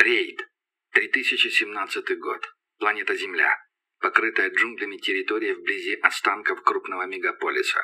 Рейд. 3017 год. Планета Земля. Покрытая джунглями территория вблизи останков крупного мегаполиса.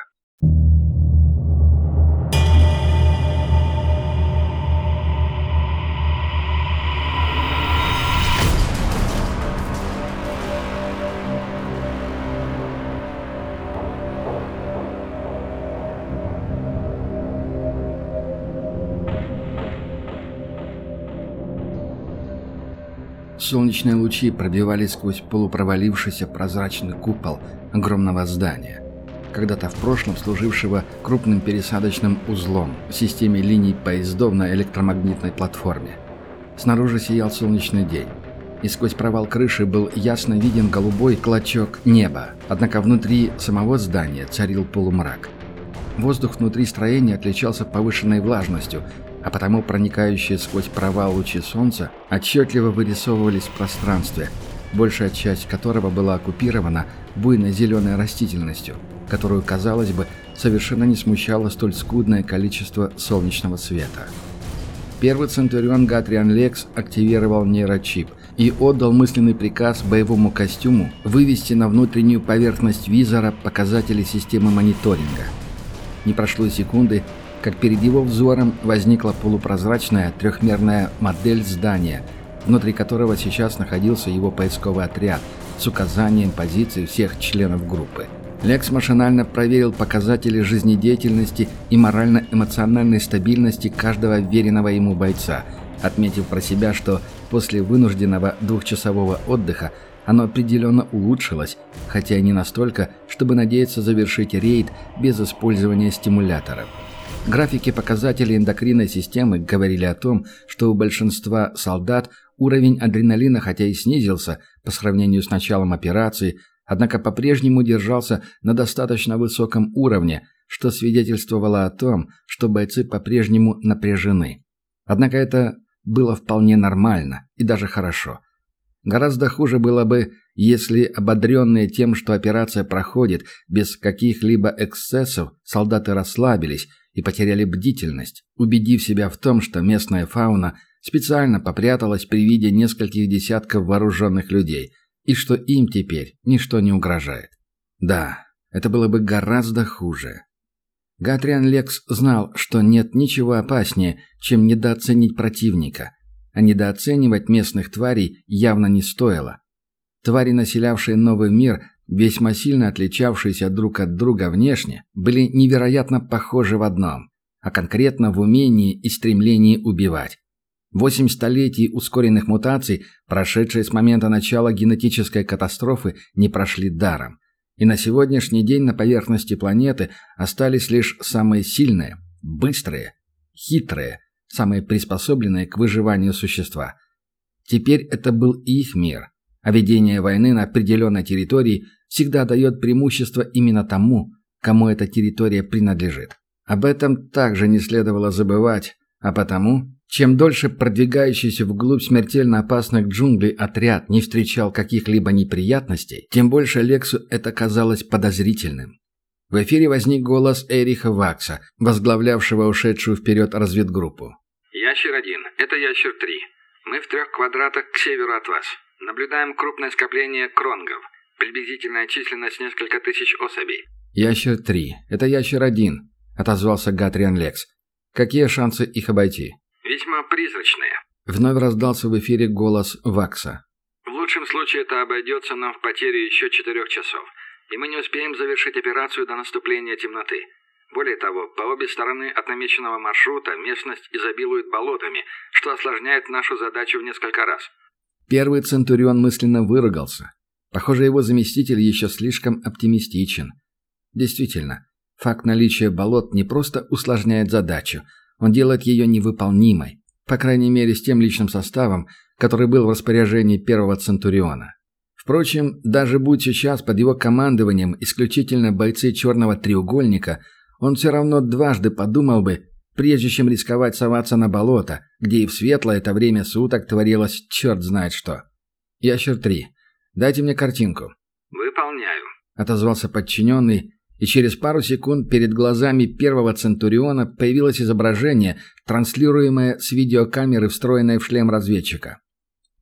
Солнечные лучи пробивались сквозь полупровалившийся прозрачный купол огромного здания, когда-то в прошлом служившего крупным пересадочным узлом в системе линий поездов на электромагнитной платформе. Снаружи сиял солнечный день, и сквозь провал крыши был ясно виден голубой клочок неба, однако внутри самого здания царил полумрак. Воздух внутри строения отличался повышенной влажностью, а потому проникающие сквозь провал лучи солнца отчетливо вырисовывались в пространстве, большая часть которого была оккупирована буйной зеленой растительностью, которую, казалось бы, совершенно не смущало столь скудное количество солнечного света. Первый Центурион Гатриан Лекс активировал нейрочип и отдал мысленный приказ боевому костюму вывести на внутреннюю поверхность визора показатели системы мониторинга. Не прошло и секунды, как перед его взором возникла полупрозрачная трехмерная модель здания, внутри которого сейчас находился его поисковый отряд с указанием позиций всех членов группы. Лекс машинально проверил показатели жизнедеятельности и морально-эмоциональной стабильности каждого веренного ему бойца, отметив про себя, что после вынужденного двухчасового отдыха оно определенно улучшилось, хотя и не настолько, чтобы надеяться завершить рейд без использования стимуляторов. Графики показателей эндокринной системы говорили о том, что у большинства солдат уровень адреналина хотя и снизился по сравнению с началом операции, однако по-прежнему держался на достаточно высоком уровне, что свидетельствовало о том, что бойцы по-прежнему напряжены. Однако это было вполне нормально и даже хорошо. Гораздо хуже было бы, если, ободренные тем, что операция проходит без каких-либо эксцессов, солдаты расслабились и потеряли бдительность, убедив себя в том, что местная фауна специально попряталась при виде нескольких десятков вооруженных людей, и что им теперь ничто не угрожает. Да, это было бы гораздо хуже. Гатриан Лекс знал, что нет ничего опаснее, чем недооценить противника, а недооценивать местных тварей явно не стоило. Твари, населявшие новый мир, весьма сильно отличавшиеся друг от друга внешне, были невероятно похожи в одном, а конкретно в умении и стремлении убивать. 8 столетий ускоренных мутаций, прошедшие с момента начала генетической катастрофы, не прошли даром. И на сегодняшний день на поверхности планеты остались лишь самые сильные, быстрые, хитрые, самые приспособленные к выживанию существа. Теперь это был их мир. А ведение войны на определенной территории всегда дает преимущество именно тому, кому эта территория принадлежит. Об этом также не следовало забывать, а потому, чем дольше продвигающийся вглубь смертельно опасных джунглей отряд не встречал каких-либо неприятностей, тем больше Лексу это казалось подозрительным. В эфире возник голос Эриха Вакса, возглавлявшего ушедшую вперед разведгруппу. «Ящер-1, это Ящер-3. Мы в 3 квадратах к северу от вас. Наблюдаем крупное скопление кронгов. Приблизительная численность несколько тысяч особей». «Ящер-3. Это Ящер-1», — отозвался Гатриан Лекс. «Какие шансы их обойти?» «Весьма призрачные». Вновь раздался в эфире голос Вакса. «В лучшем случае это обойдется нам в потерю еще 4 часов, и мы не успеем завершить операцию до наступления темноты. Более того, по обе стороны от намеченного маршрута местность изобилует болотами, что осложняет нашу задачу в несколько раз». Первый Центурион мысленно выругался. Похоже, его заместитель еще слишком оптимистичен. Действительно, факт наличия болот не просто усложняет задачу, он делает ее невыполнимой, по крайней мере с тем личным составом, который был в распоряжении первого Центуриона. Впрочем, даже будь сейчас под его командованием исключительно бойцы Черного треугольника, он все равно дважды подумал бы, прежде чем рисковать соваться на болото, где и в светлое это время суток творилось черт знает что. «Ящер-3, дайте мне картинку». «Выполняю», — отозвался подчиненный, и через пару секунд перед глазами первого Центуриона появилось изображение, транслируемое с видеокамеры, встроенной в шлем разведчика.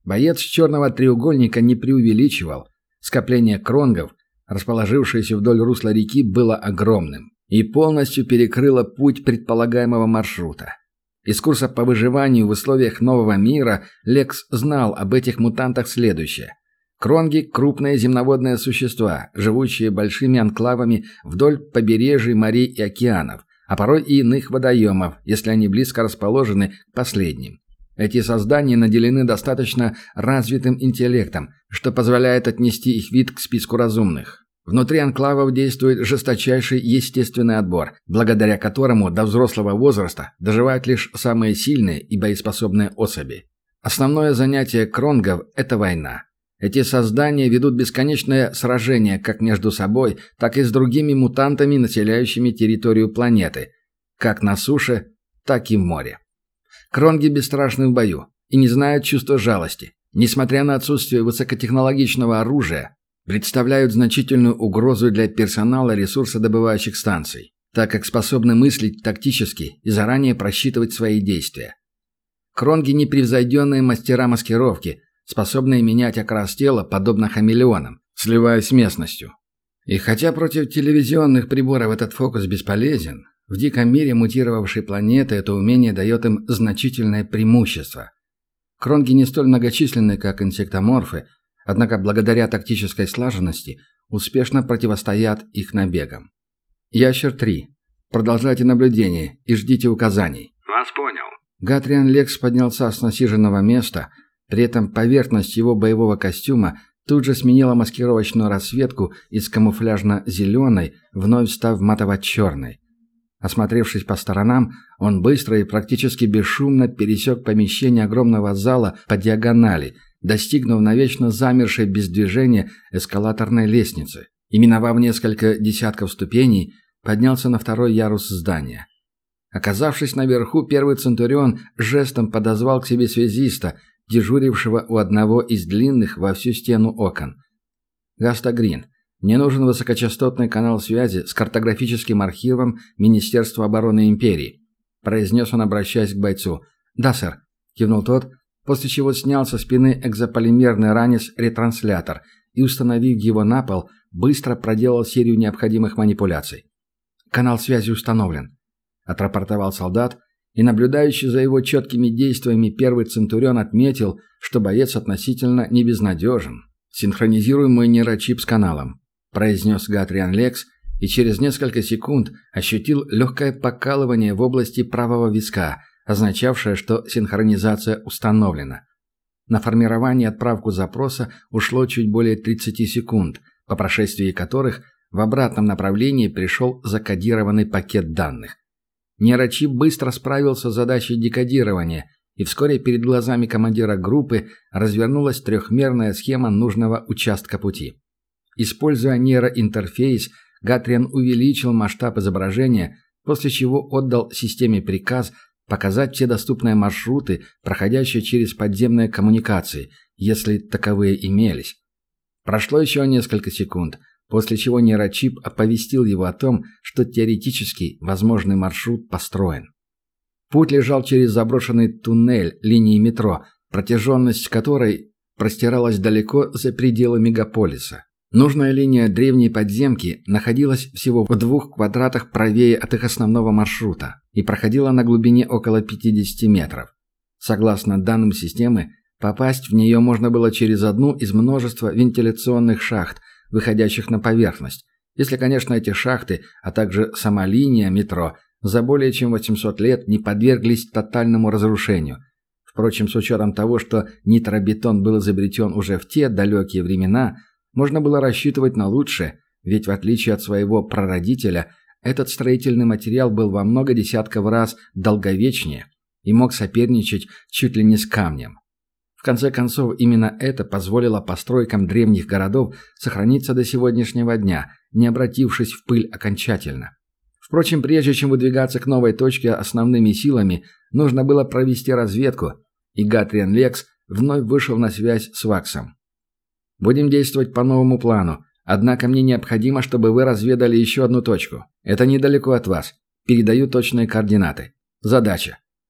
Боец черного треугольника не преувеличивал. Скопление кронгов, расположившееся вдоль русла реки, было огромным и полностью перекрыло путь предполагаемого маршрута. Из курса по выживанию в условиях нового мира Лекс знал об этих мутантах следующее. Кронги – крупные земноводные существа, живущие большими анклавами вдоль побережий морей и океанов, а порой и иных водоемов, если они близко расположены к последним. Эти создания наделены достаточно развитым интеллектом, что позволяет отнести их вид к списку разумных. Внутри анклавов действует жесточайший естественный отбор, благодаря которому до взрослого возраста доживают лишь самые сильные и боеспособные особи. Основное занятие кронгов – это война. Эти создания ведут бесконечное сражение как между собой, так и с другими мутантами, населяющими территорию планеты, как на суше, так и в море. Кронги бесстрашны в бою и не знают чувства жалости. Несмотря на отсутствие высокотехнологичного оружия, представляют значительную угрозу для персонала ресурсодобывающих станций, так как способны мыслить тактически и заранее просчитывать свои действия. Кронги – непревзойденные мастера маскировки, способные менять окрас тела, подобно хамелеонам, сливаясь с местностью. И хотя против телевизионных приборов этот фокус бесполезен, в диком мире мутировавшей планеты это умение дает им значительное преимущество. Кронги не столь многочисленны, как инсектоморфы, однако благодаря тактической слаженности успешно противостоят их набегам. Ящер-3. Продолжайте наблюдение и ждите указаний. Вас понял. Гатриан Лекс поднялся с насиженного места, при этом поверхность его боевого костюма тут же сменила маскировочную расцветку из камуфляжно-зеленой, вновь став матово-черной. Осмотревшись по сторонам, он быстро и практически бесшумно пересек помещение огромного зала по диагонали, достигнув навечно замершей без движения эскалаторной лестницы и, миновав несколько десятков ступеней, поднялся на второй ярус здания. Оказавшись наверху, первый Центурион жестом подозвал к себе связиста, дежурившего у одного из длинных во всю стену окон. «Гаста Грин, мне нужен высокочастотный канал связи с картографическим архивом Министерства обороны Империи», произнес он, обращаясь к бойцу. «Да, сэр», кивнул тот, после чего снял со спины экзополимерный ранец-ретранслятор и, установив его на пол, быстро проделал серию необходимых манипуляций. «Канал связи установлен», — отрапортовал солдат, и наблюдающий за его четкими действиями первый Центурион отметил, что боец относительно не безнадежен. «Синхронизируем мой нейрочип с каналом», — произнес Гатриан Лекс, и через несколько секунд ощутил легкое покалывание в области правого виска, означавшее, что синхронизация установлена. На формирование и отправку запроса ушло чуть более 30 секунд, по прошествии которых в обратном направлении пришел закодированный пакет данных. Нейрочип быстро справился с задачей декодирования, и вскоре перед глазами командира группы развернулась трехмерная схема нужного участка пути. Используя нейроинтерфейс, Гатриан увеличил масштаб изображения, после чего отдал системе приказ показать все доступные маршруты, проходящие через подземные коммуникации, если таковые имелись. Прошло еще несколько секунд, после чего нейрочип оповестил его о том, что теоретически возможный маршрут построен. Путь лежал через заброшенный туннель линии метро, протяженность которой простиралась далеко за пределы мегаполиса. Нужная линия древней подземки находилась всего в 2 квадратах правее от их основного маршрута и проходила на глубине около 50 метров. Согласно данным системы, попасть в нее можно было через одну из множества вентиляционных шахт, выходящих на поверхность, если, конечно, эти шахты, а также сама линия метро за более чем 800 лет не подверглись тотальному разрушению. Впрочем, с учетом того, что нитробетон был изобретен уже в те далекие времена, можно было рассчитывать на лучшее, ведь в отличие от своего прародителя, этот строительный материал был во много десятков раз долговечнее и мог соперничать чуть ли не с камнем. В конце концов, именно это позволило постройкам древних городов сохраниться до сегодняшнего дня, не обратившись в пыль окончательно. Впрочем, прежде чем выдвигаться к новой точке основными силами, нужно было провести разведку, и Гатриан Лекс вновь вышел на связь с Ваксом. «Будем действовать по новому плану, однако мне необходимо, чтобы вы разведали еще одну точку. Это недалеко от вас. Передаю точные координаты. Задача.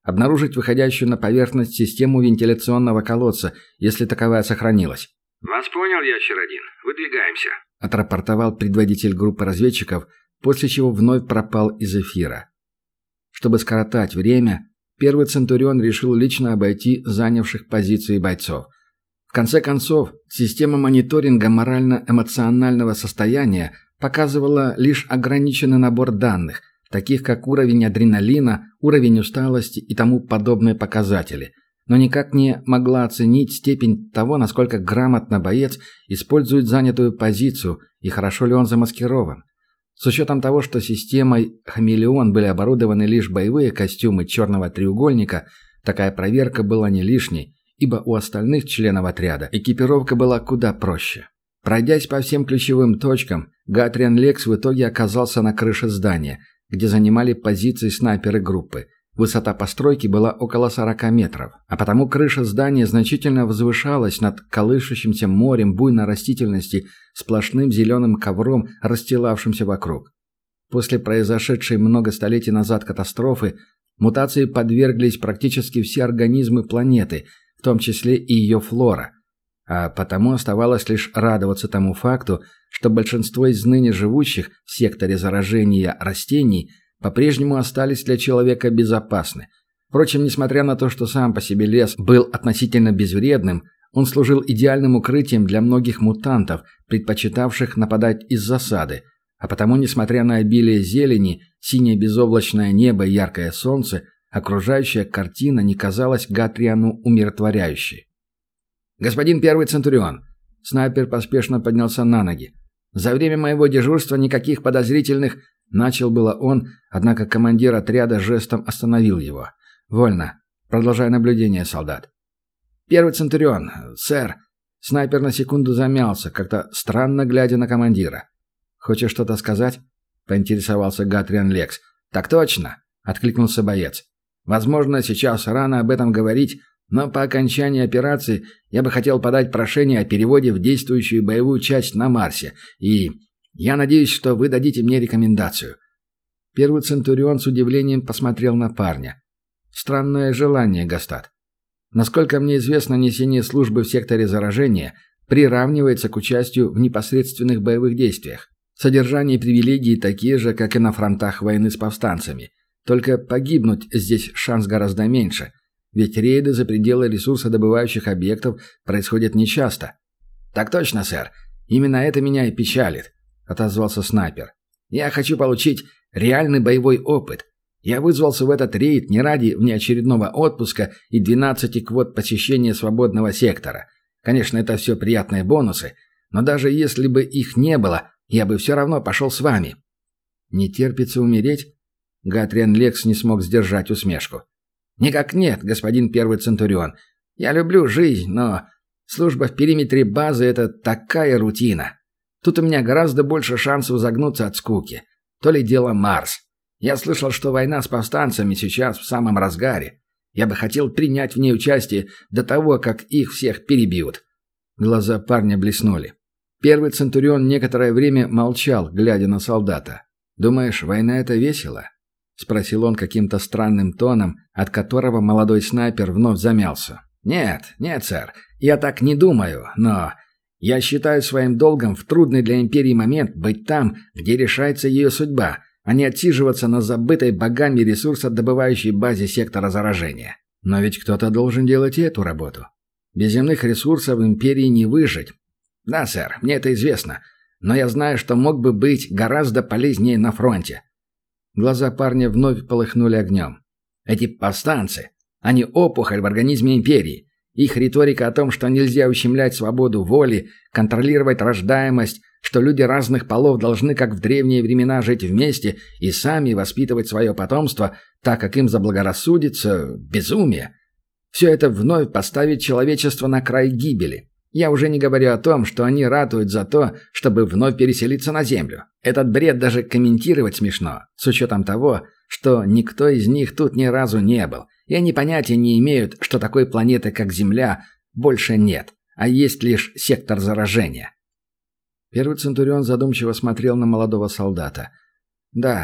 Обнаружить выходящую на поверхность систему вентиляционного колодца, если таковая сохранилась. «Вас понял, Ящер-1. Выдвигаемся», — отрапортовал предводитель группы разведчиков, после чего вновь пропал из эфира. Чтобы скоротать время, первый Центурион решил лично обойти занявших позиции бойцов. В конце концов, система мониторинга морально-эмоционального состояния показывала лишь ограниченный набор данных, таких как уровень адреналина, уровень усталости и тому подобные показатели, но никак не могла оценить степень того, насколько грамотно боец использует занятую позицию и хорошо ли он замаскирован. С учетом того, что системой «Хамелеон» были оборудованы лишь боевые костюмы черного треугольника, такая проверка была не лишней, ибо у остальных членов отряда экипировка была куда проще. Пройдясь по всем ключевым точкам, Гатриан Лекс в итоге оказался на крыше здания, где занимали позиции снайперы группы. Высота постройки была около 40 метров, а потому крыша здания значительно возвышалась над колышущимся морем буйной растительности, сплошным зеленым ковром, расстилавшимся вокруг. После произошедшей много столетий назад катастрофы мутации подверглись практически все организмы планеты, в том числе и ее флора, а потому оставалось лишь радоваться тому факту, что большинство из ныне живущих в секторе заражения растений по-прежнему остались для человека безопасны. Впрочем, несмотря на то, что сам по себе лес был относительно безвредным, он служил идеальным укрытием для многих мутантов, предпочитавших нападать из засады, а потому, несмотря на обилие зелени, синее безоблачное небо и яркое солнце, окружающая картина не казалась Гатриану умиротворяющей. «Господин первый Центурион!» Снайпер поспешно поднялся на ноги. «За время моего дежурства никаких подозрительных...» Начал было он, однако командир отряда жестом остановил его. «Вольно. Продолжай наблюдение, солдат». «Первый Центурион, сэр...» Снайпер на секунду замялся, как-то странно глядя на командира. «Хочешь что-то сказать?» — поинтересовался Гатриан Лекс. «Так точно!» — откликнулся боец. «Возможно, сейчас рано об этом говорить, но по окончании операции я бы хотел подать прошение о переводе в действующую боевую часть на Марсе, и я надеюсь, что вы дадите мне рекомендацию». Первый Центурион с удивлением посмотрел на парня. «Странное желание, Гастат. Насколько мне известно, несение службы в секторе заражения приравнивается к участию в непосредственных боевых действиях. Содержание и привилегии такие же, как и на фронтах войны с повстанцами. Только погибнуть здесь шанс гораздо меньше. Ведь рейды за пределы ресурсодобывающих объектов происходят нечасто». «Так точно, сэр. Именно это меня и печалит», — отозвался снайпер. «Я хочу получить реальный боевой опыт. Я вызвался в этот рейд не ради внеочередного отпуска и 12 квот посещения свободного сектора. Конечно, это все приятные бонусы, но даже если бы их не было, я бы все равно пошел с вами». «Не терпится умереть?» Гатриан Лекс не смог сдержать усмешку. «Никак нет, господин первый Центурион. Я люблю жизнь, но служба в периметре базы – это такая рутина. Тут у меня гораздо больше шансов загнуться от скуки. То ли дело Марс. Я слышал, что война с повстанцами сейчас в самом разгаре. Я бы хотел принять в ней участие до того, как их всех перебьют». Глаза парня блеснули. Первый Центурион некоторое время молчал, глядя на солдата. «Думаешь, война – это весело?» — спросил он каким-то странным тоном, от которого молодой снайпер вновь замялся. «Нет, сэр, я так не думаю, но я считаю своим долгом в трудный для империи момент быть там, где решается ее судьба, а не отсиживаться на забытой богами ресурсодобывающей базе сектора заражения. Но ведь кто-то должен делать и эту работу. Без земных ресурсов в империи не выжить. Да, сэр, мне это известно, но я знаю, что мог бы быть гораздо полезнее на фронте». Глаза парня вновь полыхнули огнем. «Эти повстанцы, они опухоль в организме империи. Их риторика о том, что нельзя ущемлять свободу воли, контролировать рождаемость, что люди разных полов должны, как в древние времена, жить вместе и сами воспитывать свое потомство, так как им заблагорассудится, безумие. Все это вновь поставит человечество на край гибели. Я уже не говорю о том, что они ратуют за то, чтобы вновь переселиться на Землю. Этот бред даже комментировать смешно, с учетом того, что никто из них тут ни разу не был, и они понятия не имеют, что такой планеты, как Земля, больше нет, а есть лишь сектор заражения». Первый Центурион задумчиво смотрел на молодого солдата. «Да,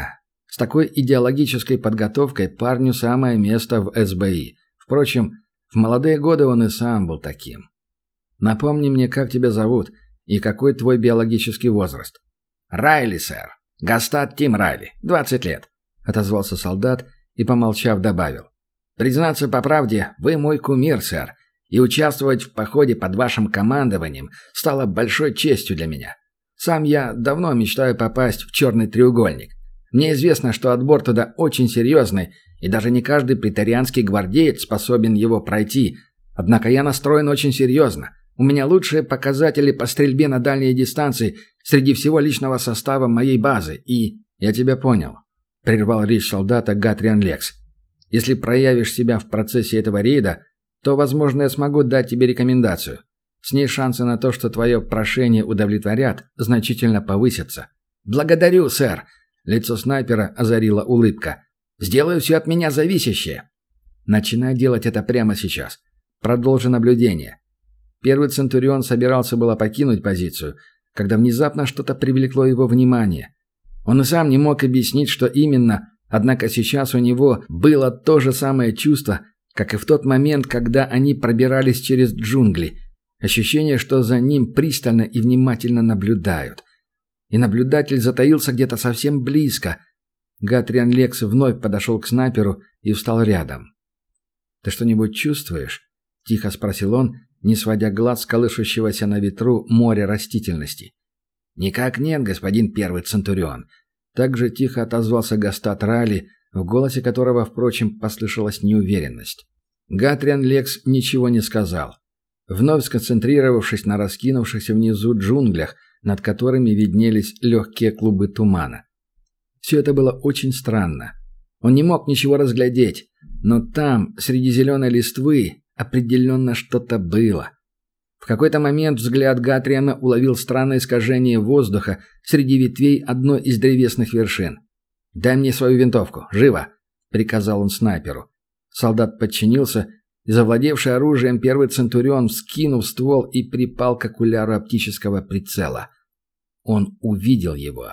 С такой идеологической подготовкой парню самое место в СБИ. Впрочем, в молодые годы он и сам был таким. Напомни мне, как тебя зовут и какой твой биологический возраст. Райли, сэр. Гастат Тим Райли. 20 лет. Отозвался солдат и, помолчав, добавил. Признаться по правде, вы мой кумир, сэр. И участвовать в походе под вашим командованием стало большой честью для меня. Сам я давно мечтаю попасть в черный треугольник. Мне известно, что отбор туда очень серьезный, и даже не каждый претарианский гвардеец способен его пройти. Однако я настроен очень серьезно. У меня лучшие показатели по стрельбе на дальние дистанции среди всего личного состава моей базы, и... «Я тебя понял», — прервал речь солдата Гатриан Лекс. «Если проявишь себя в процессе этого рейда, то, возможно, я смогу дать тебе рекомендацию. С ней шансы на то, что твое прошение удовлетворят, значительно повысятся». «Благодарю, сэр!» Лицо снайпера озарила улыбка. «Сделаю все от меня зависящее». «Начинай делать это прямо сейчас. Продолжи наблюдение». Первый Центурион собирался было покинуть позицию, когда внезапно что-то привлекло его внимание. Он и сам не мог объяснить, что именно, однако сейчас у него было то же самое чувство, как и в тот момент, когда они пробирались через джунгли. Ощущение, что за ним пристально и внимательно наблюдают. И наблюдатель затаился где-то совсем близко. Гатриан Лекс вновь подошел к снайперу и встал рядом. «Ты что-нибудь чувствуешь?» – тихо спросил он, не сводя глаз с колышущегося на ветру моря растительности. «Никак нет, господин первый Центурион». Также тихо отозвался Гастат Райли, в голосе которого, впрочем, послышалась неуверенность. Гатриан Лекс ничего не сказал, вновь сконцентрировавшись на раскинувшихся внизу джунглях, над которыми виднелись легкие клубы тумана. Все это было очень странно. Он не мог ничего разглядеть, но там, среди зеленой листвы, определенно что-то было. В какой-то момент взгляд Гатриана уловил странное искажение воздуха среди ветвей одной из древесных вершин. «Дай мне свою винтовку, живо!» — приказал он снайперу. Солдат подчинился, и завладевший оружием первый Центурион, вскинув ствол и припал к окуляру оптического прицела. Он увидел его.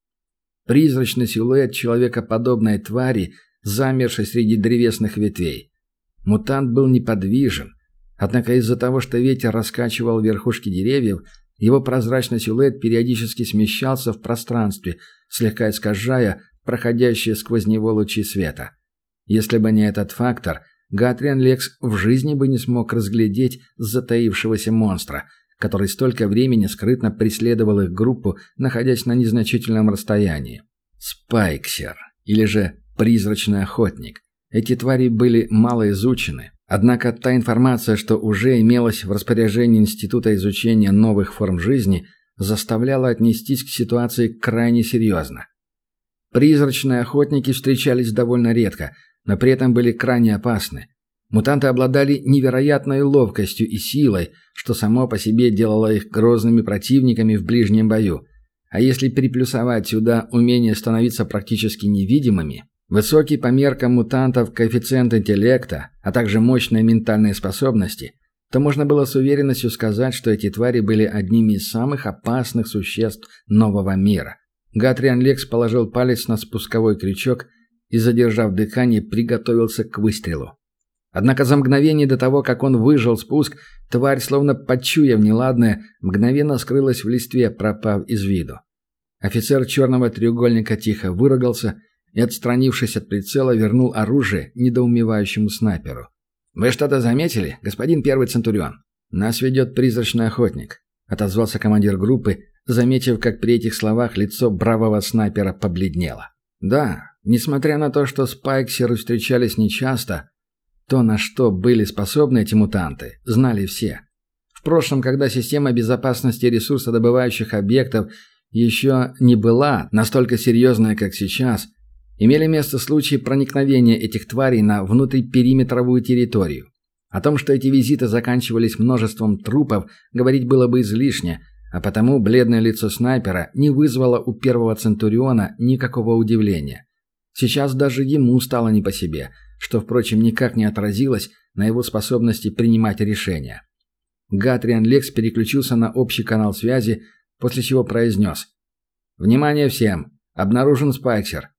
Призрачный силуэт человекоподобной твари, замершей среди древесных ветвей. Мутант был неподвижен, однако из-за того, что ветер раскачивал верхушки деревьев, его прозрачный силуэт периодически смещался в пространстве, слегка искажая проходящие сквозь него лучи света. Если бы не этот фактор, Гатриан Лекс в жизни бы не смог разглядеть затаившегося монстра, который столько времени скрытно преследовал их группу, находясь на незначительном расстоянии. Спайксер, или же призрачный охотник. Эти твари были мало изучены, однако та информация, что уже имелась в распоряжении Института изучения новых форм жизни, заставляла отнестись к ситуации крайне серьезно. Призрачные охотники встречались довольно редко, но при этом были крайне опасны. Мутанты обладали невероятной ловкостью и силой, что само по себе делало их грозными противниками в ближнем бою. А если приплюсовать сюда умение становиться практически невидимыми, высокий по меркам мутантов коэффициент интеллекта, а также мощные ментальные способности, то можно было с уверенностью сказать, что эти твари были одними из самых опасных существ нового мира. Гатриан Лекс положил палец на спусковой крючок и, задержав дыхание, приготовился к выстрелу. Однако за мгновение до того, как он выжал спуск, тварь, словно почуяв неладное, мгновенно скрылась в листве, пропав из виду. Офицер черного треугольника тихо выругался и, отстранившись от прицела, вернул оружие недоумевающему снайперу. «Вы что-то заметили, господин первый Центурион?» «Нас ведет призрачный охотник», — отозвался командир группы, заметив, как при этих словах лицо бравого снайпера побледнело. «Да, несмотря на то, что спайксеры встречались нечасто, то, на что были способны эти мутанты, знали все. В прошлом, когда система безопасности ресурсодобывающих объектов еще не была настолько серьезная, как сейчас, имели место случаи проникновения этих тварей на внутрипериметровую территорию. О том, что эти визиты заканчивались множеством трупов, говорить было бы излишне, а потому бледное лицо снайпера не вызвало у первого Центуриона никакого удивления. Сейчас даже ему стало не по себе, что, впрочем, никак не отразилось на его способности принимать решения. Гатриан Лекс переключился на общий канал связи, после чего произнес: «Внимание всем! Обнаружен спайксер.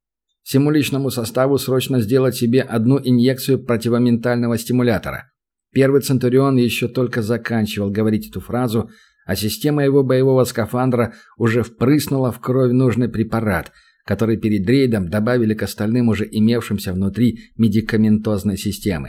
Всему личному составу срочно сделать себе одну инъекцию противоментального стимулятора. Первый Центурион еще только заканчивал говорить эту фразу, а система его боевого скафандра уже впрыснула в кровь нужный препарат, который перед рейдом добавили к остальным уже имевшимся внутри медикаментозной системы.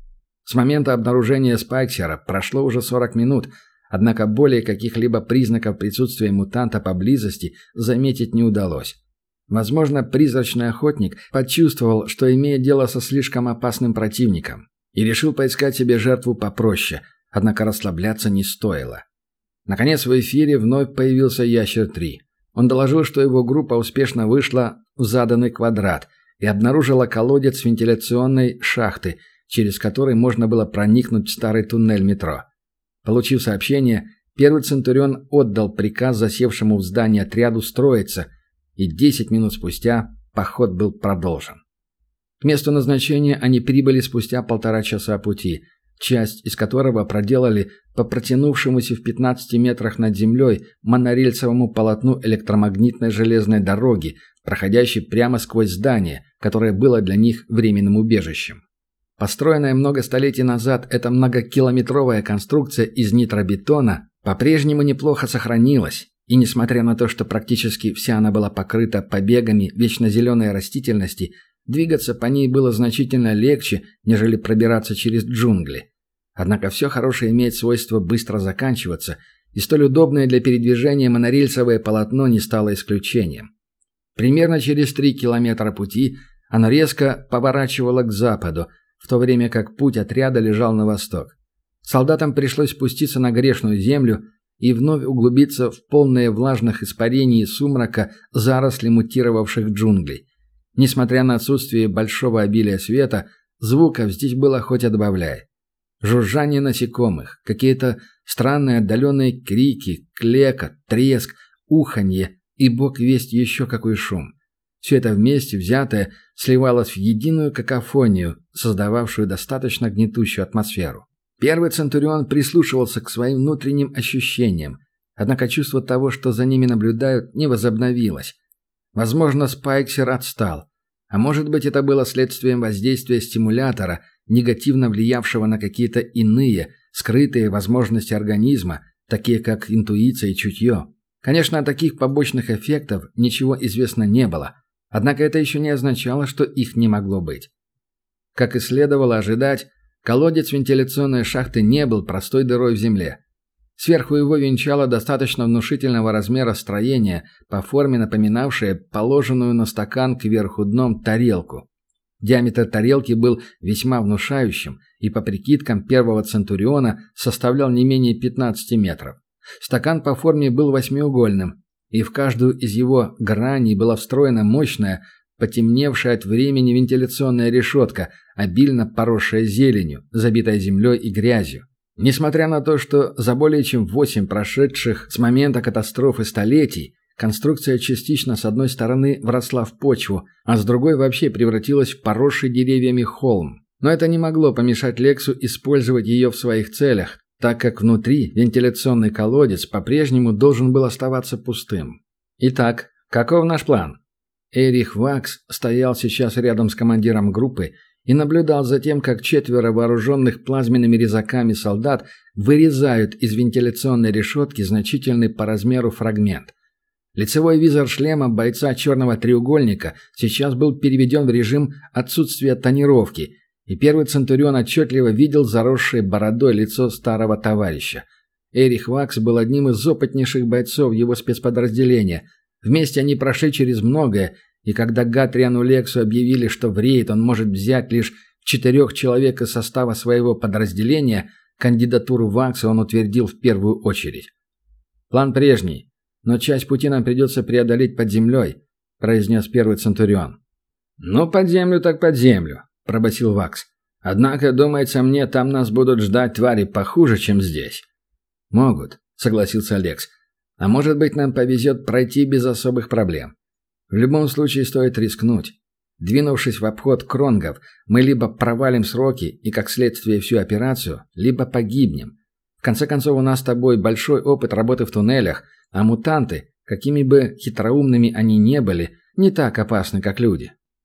С момента обнаружения Спайксера прошло уже 40 минут, однако более каких-либо признаков присутствия мутанта поблизости заметить не удалось. Возможно, призрачный охотник почувствовал, что имеет дело со слишком опасным противником, и решил поискать себе жертву попроще, однако расслабляться не стоило. Наконец в эфире вновь появился Ящер-3. Он доложил, что его группа успешно вышла в заданный квадрат и обнаружила колодец вентиляционной шахты, через который можно было проникнуть в старый туннель метро. Получив сообщение, первый Центурион отдал приказ засевшему в здании отряду строиться, и 10 минут спустя поход был продолжен. К месту назначения они прибыли спустя 1,5 часа пути, часть из которого проделали по протянувшемуся в 15 метрах над землей монорельсовому полотну электромагнитной железной дороги, проходящей прямо сквозь здание, которое было для них временным убежищем. Построенная много столетий назад, эта многокилометровая конструкция из нитробетона по-прежнему неплохо сохранилась, и несмотря на то, что практически вся она была покрыта побегами вечно зеленой растительности, двигаться по ней было значительно легче, нежели пробираться через джунгли. Однако все хорошее имеет свойство быстро заканчиваться, и столь удобное для передвижения монорельсовое полотно не стало исключением. Примерно через 3 километра пути оно резко поворачивало к западу, в то время как путь отряда лежал на восток. Солдатам пришлось спуститься на грешную землю и вновь углубиться в полные влажных испарений и сумрака заросли мутировавших джунглей. Несмотря на отсутствие большого обилия света, звуков здесь было хоть отбавляй. Жужжание насекомых, какие-то странные отдаленные крики, клекот, треск, уханье и бог весть еще какой шум. Все это вместе взятое сливалось в единую какофонию, создававшую достаточно гнетущую атмосферу. Первый Центурион прислушивался к своим внутренним ощущениям, однако чувство того, что за ними наблюдают, не возобновилось. Возможно, Спайксер отстал, а может быть, это было следствием воздействия стимулятора, негативно влиявшего на какие-то иные, скрытые возможности организма, такие как интуиция и чутье. Конечно, о таких побочных эффектах ничего известно не было, однако это еще не означало, что их не могло быть. Как и следовало ожидать, колодец вентиляционной шахты не был простой дырой в земле. Сверху его венчало достаточно внушительного размера строение, по форме напоминавшее положенную на стакан кверху дном тарелку. Диаметр тарелки был весьма внушающим и, по прикидкам первого Центуриона, составлял не менее 15 метров. Стакан по форме был восьмиугольным, и в каждую из его граней была встроена мощная, потемневшая от времени вентиляционная решетка, обильно поросшая зеленью, забитая землей и грязью. Несмотря на то, что за более чем 8 прошедших с момента катастрофы столетий конструкция частично с одной стороны вросла в почву, а с другой вообще превратилась в поросший деревьями холм. Но это не могло помешать Лексу использовать ее в своих целях, так как внутри вентиляционный колодец по-прежнему должен был оставаться пустым. Итак, каков наш план? Эрих Вакс стоял сейчас рядом с командиром группы и наблюдал за тем, как 4 вооруженных плазменными резаками солдат вырезают из вентиляционной решетки значительный по размеру фрагмент. Лицевой визор шлема бойца черного треугольника сейчас был переведен в режим отсутствия тонировки, и первый Центурион отчетливо видел заросшее бородой лицо старого товарища. Эрих Вакс был одним из опытнейших бойцов его спецподразделения. Вместе они прошли через многое, и когда Гатриану Лексу объявили, что в рейд он может взять лишь 4 человек из состава своего подразделения, кандидатуру Вакса он утвердил в первую очередь. «План прежний, но часть пути нам придется преодолеть под землей», – произнес первый Центурион. «Ну, под землю так под землю», – пробасил Вакс. «Однако, думается мне, там нас будут ждать твари похуже, чем здесь». «Могут», – согласился Лекс. «А может быть, нам повезет пройти без особых проблем. В любом случае стоит рискнуть. Двинувшись в обход кронгов, мы либо провалим сроки и, как следствие, всю операцию, либо погибнем. В конце концов, у нас с тобой большой опыт работы в туннелях, а мутанты, какими бы хитроумными они не были, не так опасны, как люди».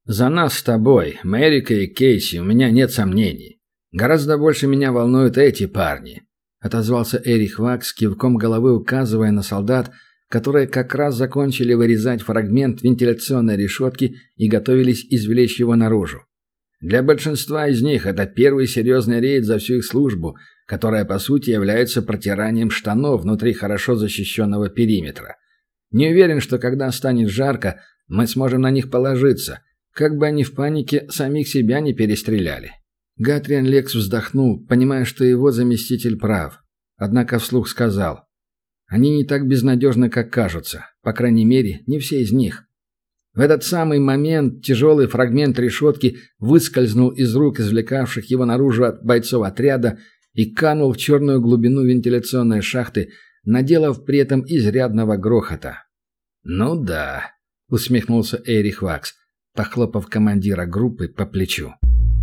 За нас с тобой, Мэрика и Кейси, у меня нет сомнений. Гораздо больше меня волнуют эти парни», — отозвался Эрих Вакс, кивком головы указывая на солдат, которые как раз закончили вырезать фрагмент вентиляционной решетки и готовились извлечь его наружу. «Для большинства из них это первый серьезный рейд за всю их службу, которая по сути является протиранием штанов внутри хорошо защищенного периметра. Не уверен, что когда станет жарко, мы сможем на них положиться, как бы они в панике самих себя не перестреляли». Гатриан Лекс вздохнул, понимая, что его заместитель прав. Однако вслух сказал: «Они не так безнадежны, как кажутся. По крайней мере, не все из них». В этот самый момент тяжелый фрагмент решетки выскользнул из рук извлекавших его наружу от бойцов отряда и канул в черную глубину вентиляционной шахты, наделав при этом изрядного грохота. «Ну да», — усмехнулся Эрих Вакс, похлопав командира группы по плечу.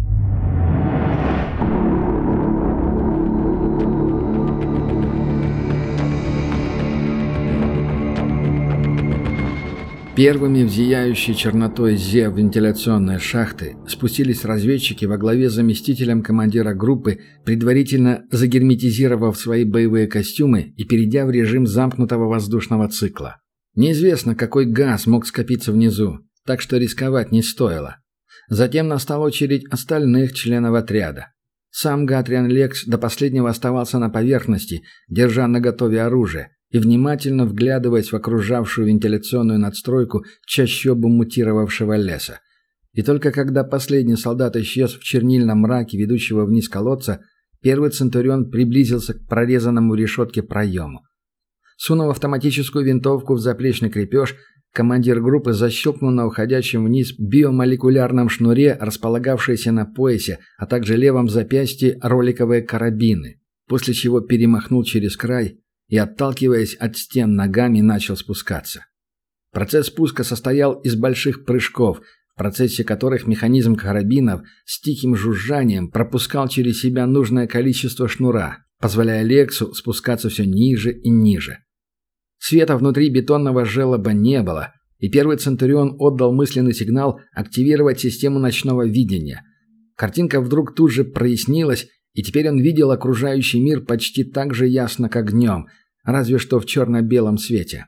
Первыми в зияющей чернотой зев вентиляционной шахты спустились разведчики во главе с заместителем командира группы, предварительно загерметизировав свои боевые костюмы и перейдя в режим замкнутого воздушного цикла. Неизвестно, какой газ мог скопиться внизу, так что рисковать не стоило. Затем настала очередь остальных членов отряда. Сам Гатриан Лекс до последнего оставался на поверхности, держа наготове оружие и внимательно вглядываясь в окружавшую вентиляционную надстройку чащобу мутировавшего леса. И только когда последний солдат исчез в чернильном мраке ведущего вниз колодца, первый Центурион приблизился к прорезанному решетке проему. Сунув автоматическую винтовку в заплечный крепеж, командир группы защелкнул на уходящем вниз биомолекулярном шнуре, располагавшейся на поясе, а также левом запястье роликовые карабины, после чего перемахнул через край и, отталкиваясь от стен ногами, начал спускаться. Процесс спуска состоял из больших прыжков, в процессе которых механизм карабинов с тихим жужжанием пропускал через себя нужное количество шнура, позволяя Лексу спускаться все ниже и ниже. Света внутри бетонного желоба не было, и первый Центурион отдал мысленный сигнал активировать систему ночного видения. Картинка вдруг тут же прояснилась, и теперь он видел окружающий мир почти так же ясно, как днем, разве что в черно-белом свете.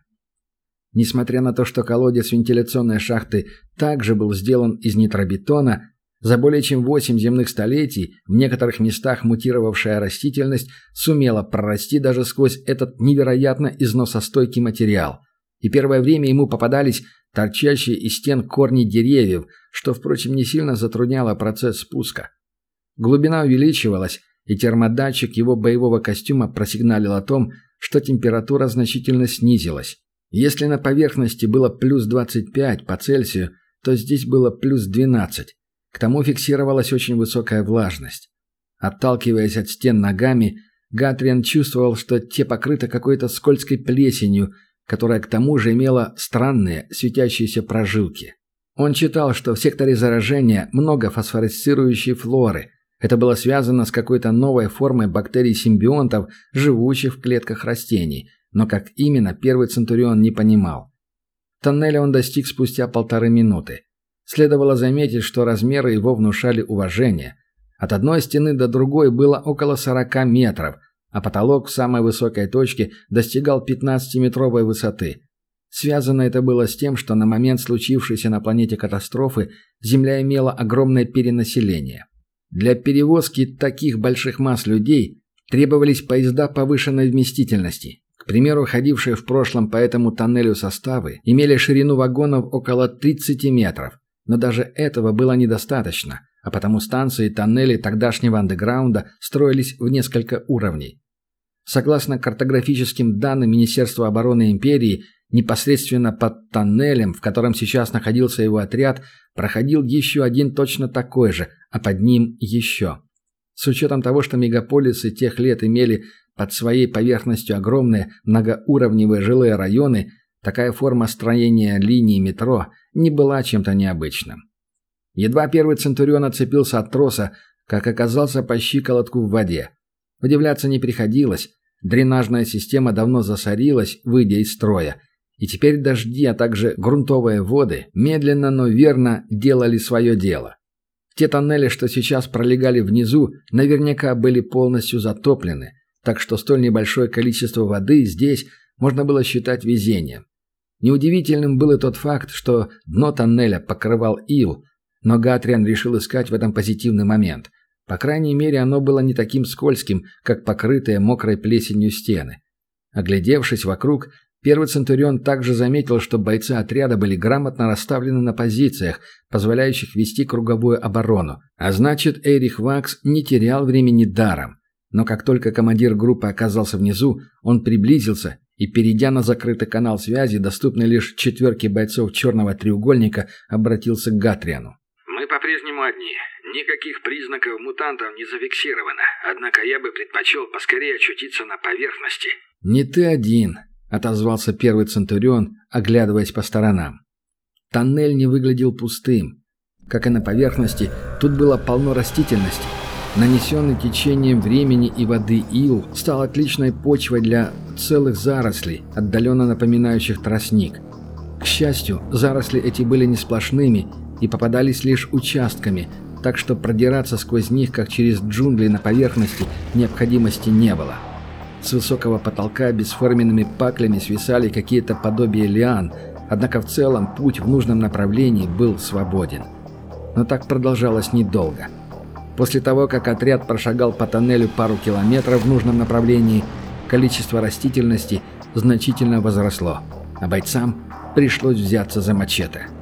Несмотря на то, что колодец вентиляционной шахты также был сделан из нитробетона, за более чем 8 земных столетий в некоторых местах мутировавшая растительность сумела прорасти даже сквозь этот невероятно износостойкий материал. И первое время ему попадались торчащие из стен корни деревьев, что, впрочем, не сильно затрудняло процесс спуска. Глубина увеличивалась, и термодатчик его боевого костюма просигналил о том, что температура значительно снизилась. Если на поверхности было плюс 25 по Цельсию, то здесь было плюс 12. К тому фиксировалась очень высокая влажность. Отталкиваясь от стен ногами, Гатриан чувствовал, что те покрыты какой-то скользкой плесенью, которая к тому же имела странные светящиеся прожилки. Он читал, что в секторе заражения много фосфоресцирующей флоры. Это было связано с какой-то новой формой бактерий-симбионтов, живущих в клетках растений, но как именно, первый Центурион не понимал. Тоннеля он достиг спустя 1,5 минуты. Следовало заметить, что размеры его внушали уважение. От одной стены до другой было около 40 метров, а потолок в самой высокой точке достигал 15-метровой высоты. Связано это было с тем, что на момент случившейся на планете катастрофы Земля имела огромное перенаселение. Для перевозки таких больших масс людей требовались поезда повышенной вместительности. К примеру, ходившие в прошлом по этому тоннелю составы имели ширину вагонов около 30 метров, но даже этого было недостаточно, а потому станции и тоннели тогдашнего андеграунда строились в несколько уровней. Согласно картографическим данным Министерства обороны Империи, непосредственно под тоннелем, в котором сейчас находился его отряд, проходил еще один точно такой же, а под ним еще. С учетом того, что мегаполисы тех лет имели под своей поверхностью огромные многоуровневые жилые районы, такая форма строения линии метро не была чем-то необычным. Едва первый Центурион отцепился от троса, как оказался по щиколотку в воде. Удивляться не приходилось, дренажная система давно засорилась, выйдя из строя, И теперь дожди, а также грунтовые воды медленно, но верно делали свое дело. Те тоннели, что сейчас пролегали внизу, наверняка были полностью затоплены, так что столь небольшое количество воды здесь можно было считать везением. Неудивительным был и тот факт, что дно тоннеля покрывал ил, но Гатриан решил искать в этом позитивный момент. По крайней мере, оно было не таким скользким, как покрытые мокрой плесенью стены. Оглядевшись вокруг, первый Центурион также заметил, что бойцы отряда были грамотно расставлены на позициях, позволяющих вести круговую оборону. А значит, Эрих Вакс не терял времени даром. Но как только командир группы оказался внизу, он приблизился и, перейдя на закрытый канал связи, доступный лишь 4 бойцов черного треугольника, обратился к Гатриану. «Мы по-прежнему одни. Никаких признаков мутантов не зафиксировано. Однако я бы предпочел поскорее очутиться на поверхности». «Не ты один», — отозвался первый Центурион, оглядываясь по сторонам. Тоннель не выглядел пустым. Как и на поверхности, тут было полно растительности. Нанесенный течением времени и воды ил стал отличной почвой для целых зарослей, отдаленно напоминающих тростник. К счастью, заросли эти были не сплошными и попадались лишь участками, так что продираться сквозь них, как через джунгли на поверхности, необходимости не было. С высокого потолка бесформенными паклями свисали какие-то подобия лиан, однако в целом путь в нужном направлении был свободен. Но так продолжалось недолго. После того, как отряд прошагал по тоннелю пару километров в нужном направлении, количество растительности значительно возросло, а бойцам пришлось взяться за мачете.